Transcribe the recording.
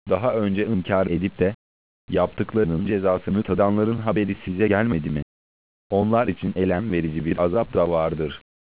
Daha önce inkar edip de yaptıklarının cezasını tadanların haberi size gelmedi mi? Onlar için elem verici bir azap da vardır.